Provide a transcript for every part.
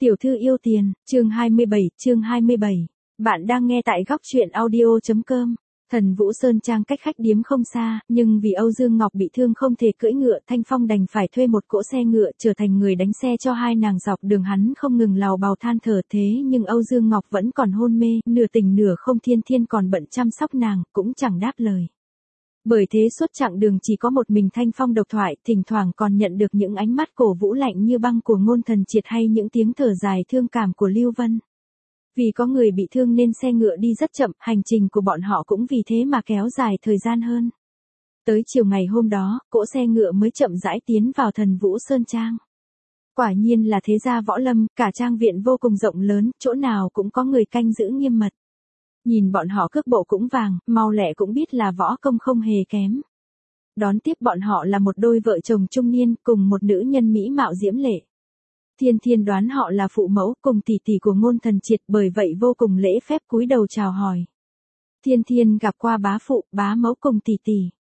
Tiểu thư yêu tiền, chương 27. Bạn đang nghe tại góc truyện audio.com. Thần Vũ Sơn Trang cách khách điếm không xa, nhưng vì Âu Dương Ngọc bị thương không thể cưỡi ngựa, Thanh Phong đành phải thuê một cỗ xe ngựa trở thành người đánh xe cho hai nàng dọc đường. Hắn không ngừng lào bào than thở, thế nhưng Âu Dương Ngọc vẫn còn hôn mê, nửa tỉnh nửa không. Thiên Thiên còn bận chăm sóc nàng, cũng chẳng đáp lời. Bởi thế suốt chặng đường chỉ có một mình Thanh Phong độc thoại, thỉnh thoảng còn nhận được những ánh mắt cổ vũ lạnh như băng của Ngôn Thần Triệt hay những tiếng thở dài thương cảm của Lưu Vân. Vì có người bị thương nên xe ngựa đi rất chậm, hành trình của bọn họ cũng vì thế mà kéo dài thời gian hơn. Tới chiều ngày hôm đó, cỗ xe ngựa mới chậm rãi tiến vào Thần Vũ Sơn Trang. Quả nhiên là thế gia võ lâm, cả trang viện vô cùng rộng lớn, chỗ nào cũng có người canh giữ nghiêm mật. Nhìn bọn họ cước bộ cũng vàng, mau lẹ cũng biết là võ công không hề kém. Đón tiếp bọn họ là một đôi vợ chồng trung niên cùng một nữ nhân mỹ mạo diễm lệ. Thiên Thiên đoán họ là phụ mẫu cùng tỷ tỷ của Ngôn Thần Triệt, bởi vậy vô cùng lễ phép cúi đầu chào hỏi. Thiên Thiên gặp qua bá phụ, bá mẫu cùng tỷ tỷ.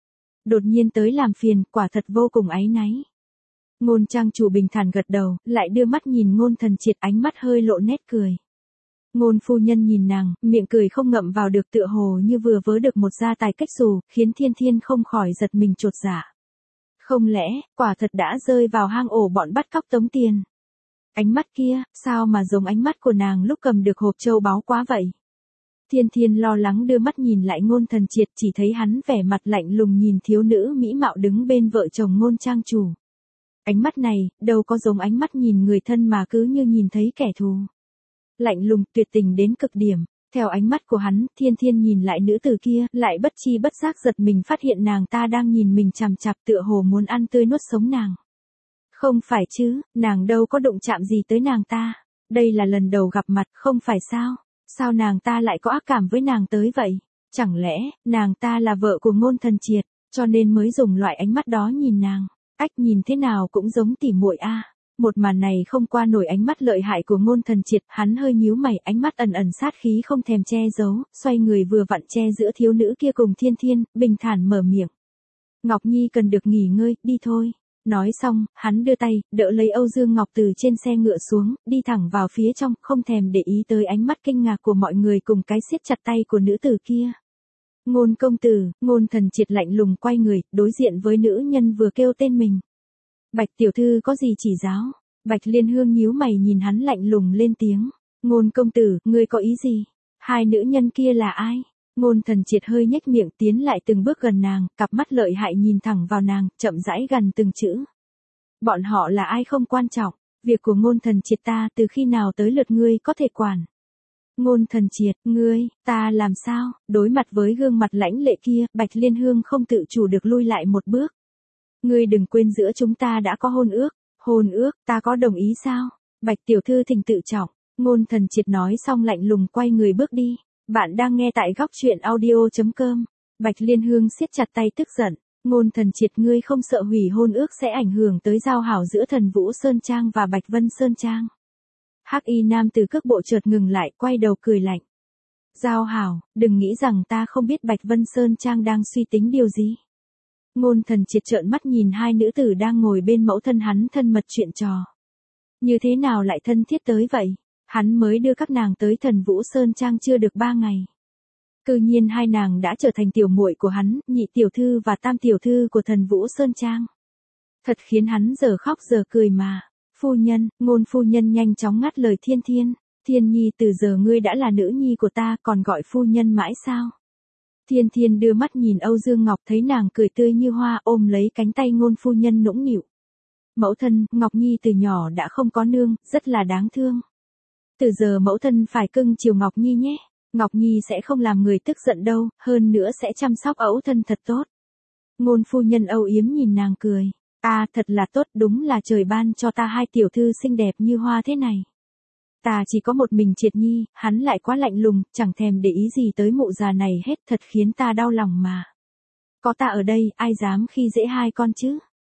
Đột nhiên tới làm phiền, quả thật vô cùng áy náy. Ngôn trang chủ bình thản gật đầu, lại đưa mắt nhìn Ngôn Thần Triệt, ánh mắt hơi lộ nét cười. Ngôn phu nhân nhìn nàng, miệng cười không ngậm vào được, tựa hồ như vừa vớ được một gia tài cách xù, khiến Thiên Thiên không khỏi giật mình chột dạ. Không lẽ, quả thật đã rơi vào hang ổ bọn bắt cóc tống tiền. Ánh mắt kia, sao mà giống ánh mắt của nàng lúc cầm được hộp châu báu quá vậy? Thiên Thiên lo lắng đưa mắt nhìn lại Ngôn Thần Triệt, chỉ thấy hắn vẻ mặt lạnh lùng nhìn thiếu nữ mỹ mạo đứng bên vợ chồng Ngôn trang chủ. Ánh mắt này, đâu có giống ánh mắt nhìn người thân mà cứ như nhìn thấy kẻ thù. Lạnh lùng, tuyệt tình đến cực điểm. Theo ánh mắt của hắn, Thiên Thiên nhìn lại nữ tử kia, lại bất chi bất giác giật mình phát hiện nàng ta đang nhìn mình chằm chằm, tựa hồ muốn ăn tươi nuốt sống nàng. Không phải chứ, nàng đâu có đụng chạm gì tới nàng ta. Đây là lần đầu gặp mặt, không phải sao? Sao nàng ta lại có ác cảm với nàng tới vậy? Chẳng lẽ, nàng ta là vợ của Ngôn Thần Triệt, cho nên mới dùng loại ánh mắt đó nhìn nàng? Ách, nhìn thế nào cũng giống tỉ muội a. Một màn này không qua nổi ánh mắt lợi hại của Ngôn Thần Triệt, hắn hơi nhíu mày, ánh mắt ẩn ẩn sát khí không thèm che giấu, xoay người vừa vặn che giữa thiếu nữ kia cùng Thiên Thiên, bình thản mở miệng. Ngọc Nhi cần được nghỉ ngơi, đi thôi. Nói xong, hắn đưa tay, đỡ lấy Âu Dương Ngọc từ trên xe ngựa xuống, đi thẳng vào phía trong, không thèm để ý tới ánh mắt kinh ngạc của mọi người cùng cái siết chặt tay của nữ tử kia. Ngôn công tử, Ngôn Thần Triệt lạnh lùng quay người, đối diện với nữ nhân vừa kêu tên mình. Bạch tiểu thư có gì chỉ giáo? Bạch Liên Hương nhíu mày nhìn hắn lạnh lùng lên tiếng. Ngôn công tử, ngươi có ý gì? Hai nữ nhân kia là ai? Ngôn Thần Triệt hơi nhếch miệng tiến lại từng bước gần nàng, cặp mắt lợi hại nhìn thẳng vào nàng, chậm rãi gần từng chữ. Bọn họ là ai không quan trọng, việc của Ngôn Thần Triệt ta từ khi nào tới lượt ngươi có thể quản. Ngôn Thần Triệt, ngươi, ta làm sao? Đối mặt với gương mặt lãnh lệ kia, Bạch Liên Hương không tự chủ được lui lại một bước. Ngươi đừng quên giữa chúng ta đã có hôn ước. Hôn ước, ta có đồng ý sao? Bạch tiểu thư thỉnh tự trọng. Ngôn Thần Triệt nói xong lạnh lùng quay người bước đi. Bạn đang nghe tại góc truyện audio.com. Bạch Liên Hương siết chặt tay tức giận. Ngôn Thần Triệt, ngươi không sợ hủy hôn ước sẽ ảnh hưởng tới giao hảo giữa Thần Vũ Sơn Trang và Bạch Vân Sơn Trang? Hắc y nam từ cước bộ chợt ngừng lại, quay đầu cười lạnh. Giao hảo, đừng nghĩ rằng ta không biết Bạch Vân Sơn Trang đang suy tính điều gì. Ngôn Thần Triệt trợn mắt nhìn hai nữ tử đang ngồi bên mẫu thân hắn thân mật chuyện trò. Như thế nào lại thân thiết tới vậy? Hắn mới đưa các nàng tới Thần Vũ Sơn Trang chưa được 3 ngày. Cư nhiên hai nàng đã trở thành tiểu muội của hắn, nhị tiểu thư và tam tiểu thư của Thần Vũ Sơn Trang. Thật khiến hắn giờ khóc giờ cười mà. Phu nhân, Ngôn phu nhân nhanh chóng ngắt lời Thiên Thiên. Thiên Nhi, từ giờ ngươi đã là nữ nhi của ta, còn gọi phu nhân mãi sao? Thiên Thiên đưa mắt nhìn Âu Dương Ngọc, thấy nàng cười tươi như hoa, ôm lấy cánh tay Ngôn phu nhân nũng nịu. Mẫu thân, Ngọc Nhi từ nhỏ đã không có nương, rất là đáng thương. Từ giờ mẫu thân phải cưng chiều Ngọc Nhi nhé. Ngọc Nhi sẽ không làm người tức giận đâu, hơn nữa sẽ chăm sóc ấu thân thật tốt. Ngôn phu nhân âu yếm nhìn nàng cười. À, thật là tốt, đúng là trời ban cho ta hai tiểu thư xinh đẹp như hoa thế này. Ta chỉ có một mình Triệt Nhi, hắn lại quá lạnh lùng, chẳng thèm để ý gì tới mụ già này hết, thật khiến ta đau lòng mà. Có ta ở đây, ai dám khi dễ hai con chứ?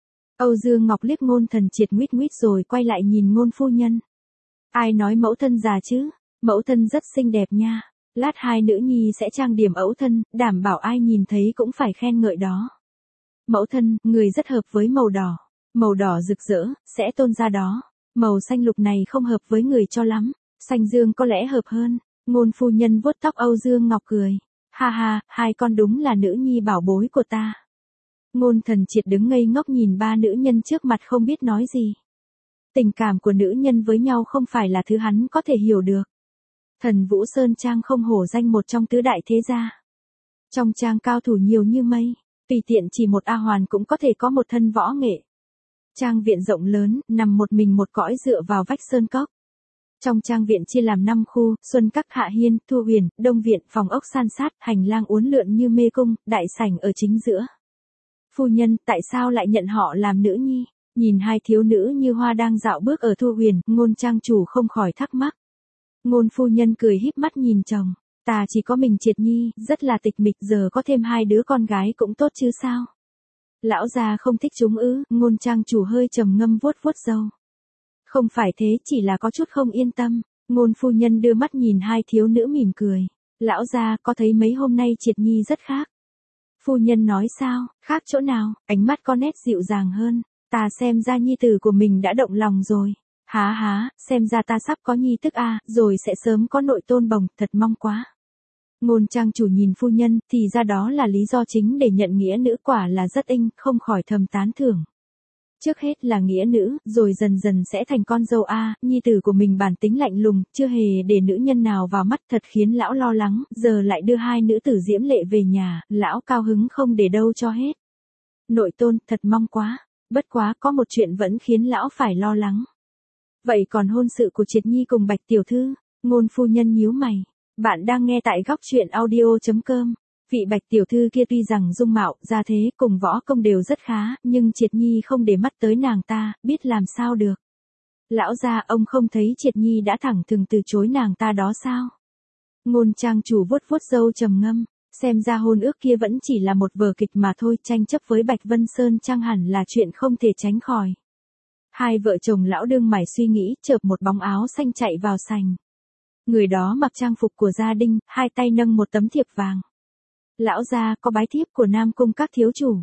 Âu Dương Ngọc liếc Ngôn Thần Triệt nguýt nguýt rồi quay lại nhìn Ngôn phu nhân. Ai nói mẫu thân già chứ? Mẫu thân rất xinh đẹp nha. Lát hai nữ nhi sẽ trang điểm ấu thân, đảm bảo ai nhìn thấy cũng phải khen ngợi đó. Mẫu thân, người rất hợp với màu đỏ rực rỡ, sẽ tôn ra đó. Màu xanh lục này không hợp với người cho lắm, xanh dương có lẽ hợp hơn. Ngôn phu nhân vuốt tóc Âu Dương Ngọc cười. Ha ha, hai con đúng là nữ nhi bảo bối của ta. Ngôn Thần Triệt đứng ngây ngốc nhìn ba nữ nhân trước mặt không biết nói gì. Tình cảm của nữ nhân với nhau không phải là thứ hắn có thể hiểu được. Thần Vũ Sơn Trang không hổ danh một trong tứ đại thế gia. Trong trang cao thủ nhiều như mây, tùy tiện chỉ một A Hoàn cũng có thể có một thân võ nghệ. Trang viện rộng lớn, nằm một mình một cõi dựa vào vách sơn cốc. Trong trang viện chia làm 5 khu, Xuân Các, Hạ Hiên, Thu Huyền, Đông Viện, phòng ốc san sát, hành lang uốn lượn như mê cung, đại sảnh ở chính giữa. Phu nhân, tại sao lại nhận họ làm nữ nhi? Nhìn hai thiếu nữ như hoa đang dạo bước ở Thu Huyền, Ngôn trang chủ không khỏi thắc mắc. Ngôn phu nhân cười híp mắt nhìn chồng. Ta chỉ có mình Triệt Nhi, rất là tịch mịch, giờ có thêm hai đứa con gái cũng tốt chứ sao? Lão già không thích chúng ư? Ngôn trang chủ hơi trầm ngâm vuốt vuốt râu. Không phải thế, chỉ là có chút không yên tâm. Ngôn phu nhân đưa mắt nhìn hai thiếu nữ mỉm cười. Lão già có thấy mấy hôm nay Triệt Nhi rất khác? Phu nhân nói sao, khác chỗ nào? Ánh mắt có nét dịu dàng hơn. Ta xem ra nhi tử của mình đã động lòng rồi. Há há, xem ra ta sắp có nhi tức a, rồi sẽ sớm có nội tôn bồng, thật mong quá. Ngôn trang chủ nhìn phu nhân, thì ra đó là lý do chính để nhận nghĩa nữ, quả là rất inh, không khỏi thầm tán thưởng. Trước hết là nghĩa nữ, rồi dần dần sẽ thành con dâu a, nhi tử của mình bản tính lạnh lùng, chưa hề để nữ nhân nào vào mắt, thật khiến lão lo lắng, giờ lại đưa hai nữ tử diễm lệ về nhà, lão cao hứng không để đâu cho hết. Nội tôn, thật mong quá, bất quá có một chuyện vẫn khiến lão phải lo lắng. Vậy còn hôn sự của Triệt Nhi cùng Bạch tiểu thư? Ngôn phu nhân nhíu mày. Bạn đang nghe tại góc truyện audio.com. Vị Bạch tiểu thư kia tuy rằng dung mạo, gia thế cùng võ công đều rất khá, nhưng Triệt Nhi không để mắt tới nàng ta, biết làm sao được. Lão gia, ông không thấy Triệt Nhi đã thẳng thừng từ chối nàng ta đó sao? Ngôn trang chủ vuốt vuốt râu trầm ngâm, xem ra hôn ước kia vẫn chỉ là một vở kịch mà thôi, tranh chấp với Bạch Vân Sơn Trang hẳn là chuyện không thể tránh khỏi. Hai vợ chồng lão đương mải suy nghĩ, chợp một bóng áo xanh chạy vào sành. Người đó mặc trang phục của gia đình, hai tay nâng một tấm thiệp vàng. Lão gia, có bái thiếp của Nam Cung các thiếu chủ.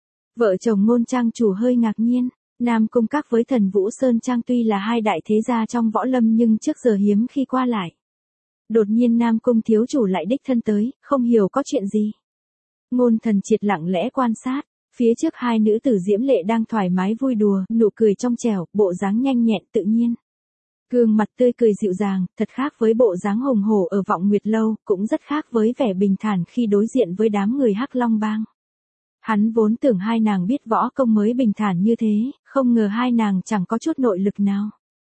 Vợ chồng Ngôn trang chủ hơi ngạc nhiên. Nam Cung các với Thần Vũ Sơn Trang tuy là hai đại thế gia trong võ lâm nhưng trước giờ hiếm khi qua lại. Đột nhiên Nam Cung thiếu chủ lại đích thân tới, không hiểu có chuyện gì. Ngôn Thần Triệt lặng lẽ quan sát. Phía trước hai nữ tử diễm lệ đang thoải mái vui đùa, nụ cười trong trẻo, bộ dáng nhanh nhẹn tự nhiên. Gương mặt tươi cười dịu dàng, thật khác với bộ dáng hùng hổ ở Vọng Nguyệt Lâu, cũng rất khác với vẻ bình thản khi đối diện với đám người Hắc Long Bang. Hắn vốn tưởng hai nàng biết võ công mới bình thản như thế, không ngờ hai nàng chẳng có chút nội lực nào.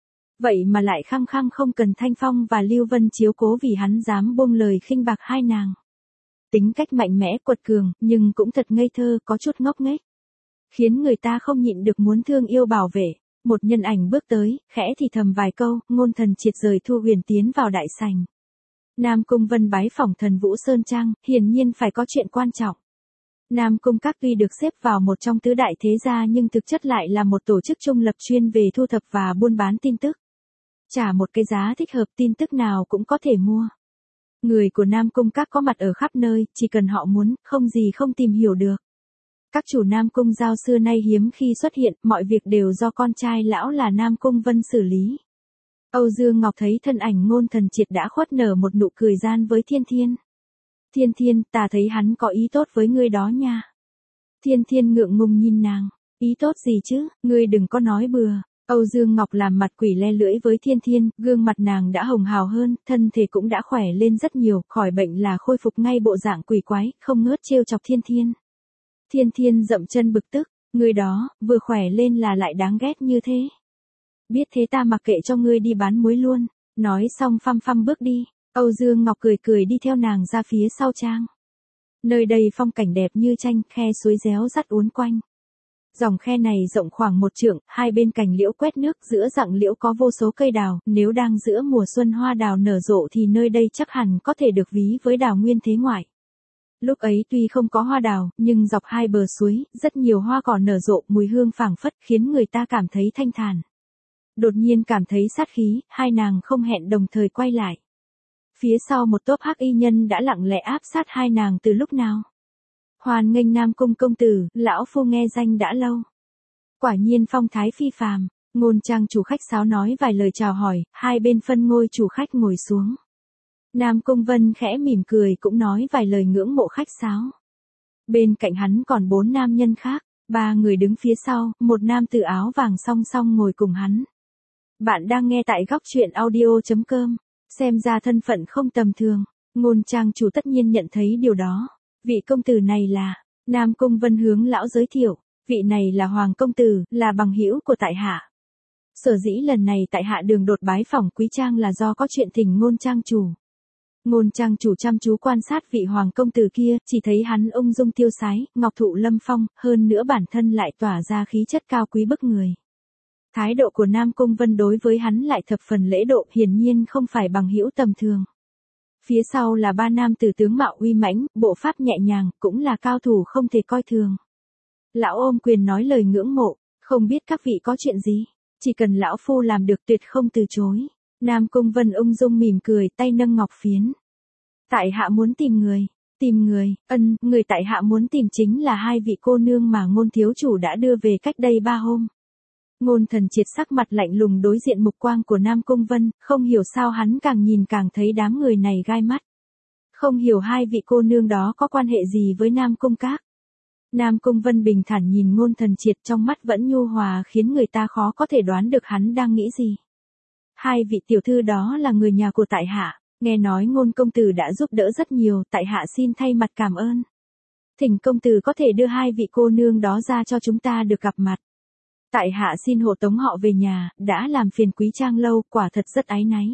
Vậy mà lại khăng khăng không cần Thanh Phong và Lưu Vân chiếu cố vì hắn dám buông lời khinh bạc hai nàng. Tính cách mạnh mẽ quật cường, nhưng cũng thật ngây thơ, có chút ngốc nghếch. Khiến người ta không nhịn được muốn thương yêu bảo vệ. Một nhân ảnh bước tới, khẽ thì thầm vài câu, Ngôn Thần Triệt rời Thu Huyền tiến vào đại sảnh. Nam Cung Vân bái phỏng Thần Vũ Sơn Trang, hiển nhiên phải có chuyện quan trọng. Nam Cung các tuy được xếp vào một trong tứ đại thế gia nhưng thực chất lại là một tổ chức trung lập chuyên về thu thập và buôn bán tin tức. Trả một cái giá thích hợp, tin tức nào cũng có thể mua. Người của Nam Cung các có mặt ở khắp nơi, chỉ cần họ muốn, không gì không tìm hiểu được. Các chủ Nam Cung Giao xưa nay hiếm khi xuất hiện, mọi việc đều do con trai lão là Nam Cung Vân xử lý. Âu Dương Ngọc thấy thân ảnh Ngôn Thần Triệt đã khuất nở một nụ cười gian với Thiên Thiên. Thiên Thiên, ta thấy hắn có ý tốt với ngươi đó nha. Thiên Thiên ngượng ngùng nhìn nàng. Ý tốt gì chứ, ngươi đừng có nói bừa. Âu Dương Ngọc làm mặt quỷ le lưỡi với Thiên Thiên, gương mặt nàng đã hồng hào hơn, thân thể cũng đã khỏe lên rất nhiều, khỏi bệnh là khôi phục ngay bộ dạng quỷ quái, không ngớt trêu chọc Thiên Thiên. Thiên Thiên dậm chân bực tức, người đó, vừa khỏe lên là lại đáng ghét như thế. Biết thế ta mặc kệ cho ngươi đi bán muối luôn, nói xong phăm phăm bước đi, Âu Dương Ngọc cười cười đi theo nàng ra phía sau trang. Nơi đây phong cảnh đẹp như tranh, khe suối réo rắt uốn quanh. Dòng khe này rộng khoảng 1 trượng, hai bên cành liễu quét nước, giữa rặng liễu có vô số cây đào, nếu đang giữa mùa xuân hoa đào nở rộ thì nơi đây chắc hẳn có thể được ví với đào nguyên thế ngoại. Lúc ấy tuy không có hoa đào, nhưng dọc hai bờ suối, rất nhiều hoa cỏ nở rộ, mùi hương phảng phất khiến người ta cảm thấy thanh thản. Đột nhiên cảm thấy sát khí, hai nàng không hẹn đồng thời quay lại. Phía sau một tốp hắc y nhân đã lặng lẽ áp sát hai nàng từ lúc nào. Hoan nghênh Nam Cung công tử, lão phu nghe danh đã lâu. Quả nhiên phong thái phi phàm, Ngôn trang chủ khách sáo nói vài lời chào hỏi, hai bên phân ngôi chủ khách ngồi xuống. Nam Cung Vân khẽ mỉm cười cũng nói vài lời ngưỡng mộ khách sáo. Bên cạnh hắn còn 4 nam nhân khác, 3 người đứng phía sau, một nam tử áo vàng song song ngồi cùng hắn. Bạn đang nghe tại góc truyện audio.com, xem ra thân phận không tầm thường. Ngôn trang chủ tất nhiên nhận thấy điều đó. Vị công tử này là, Nam Cung Vân hướng lão giới thiệu, vị này là Hoàng công tử, là bằng hữu của tại hạ. Sở dĩ lần này tại hạ đường đột bái phỏng quý trang là do có chuyện thỉnh ngôn trang chủ. Ngôn trang chủ chăm chú quan sát vị hoàng công tử kia, chỉ thấy hắn ung dung tiêu sái, ngọc thụ lâm phong, hơn nữa bản thân lại tỏa ra khí chất cao quý bức người. Thái độ của Nam Cung Vân đối với hắn lại thập phần lễ độ, hiển nhiên không phải bằng hữu tầm thường. Phía sau là 3 nam tử tướng mạo uy mãnh, bộ pháp nhẹ nhàng, cũng là cao thủ không thể coi thường. Lão ôm quyền nói lời ngưỡng mộ, không biết các vị có chuyện gì, chỉ cần lão phu làm được tuyệt không từ chối. Nam Cung Vân ung dung mỉm cười, tay nâng ngọc phiến. Tại hạ muốn tìm người, người tại hạ muốn tìm chính là 2 vị cô nương mà Ngôn thiếu chủ đã đưa về cách đây 3 hôm. Ngôn Thần Triệt sắc mặt lạnh lùng đối diện mục quang của Nam Cung Vân, không hiểu sao hắn càng nhìn càng thấy đám người này gai mắt. Không hiểu 2 vị cô nương đó có quan hệ gì với Nam Cung Các. Nam Cung Vân bình thản nhìn Ngôn Thần Triệt, trong mắt vẫn nhu hòa khiến người ta khó có thể đoán được hắn đang nghĩ gì. 2 vị tiểu thư đó là người nhà của tại hạ, nghe nói Ngôn công tử đã giúp đỡ rất nhiều, tại hạ xin thay mặt cảm ơn. Thỉnh công tử có thể đưa 2 vị cô nương đó ra cho chúng ta được gặp mặt. Tại hạ xin hộ tống họ về nhà, đã làm phiền quý trang lâu, quả thật rất áy náy.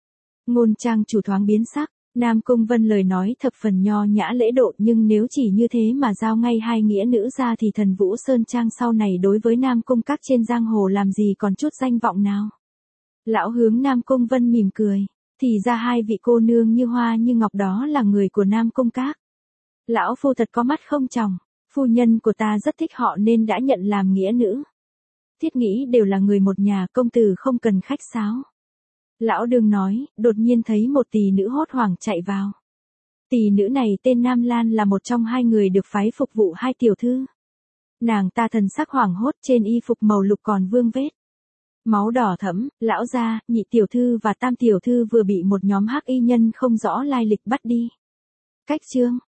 Ngôn trang chủ thoáng biến sắc, Nam Cung Vân lời nói thập phần nho nhã lễ độ, nhưng nếu chỉ như thế mà giao ngay 2 nghĩa nữ ra thì Thần Vũ Sơn Trang sau này đối với Nam Cung Các trên giang hồ làm gì còn chút danh vọng nào. Lão hướng Nam Cung Vân mỉm cười, thì ra 2 vị cô nương như hoa như ngọc đó là người của Nam Cung Các. Lão phu thật có mắt không tròng, phu nhân của ta rất thích họ nên đã nhận làm nghĩa nữ. Thiết nghĩ đều là người một nhà, công tử không cần khách sáo. Lão đương nói, đột nhiên thấy một tỷ nữ hốt hoảng chạy vào. Tỷ nữ này tên Nam Lan, là một trong 2 người được phái phục vụ 2 tiểu thư. Nàng ta thần sắc hoảng hốt, trên y phục màu lục còn vương vết máu đỏ thẫm. Lão gia, nhị tiểu thư và tam tiểu thư vừa bị một nhóm hắc y nhân không rõ lai lịch bắt đi. Cách chương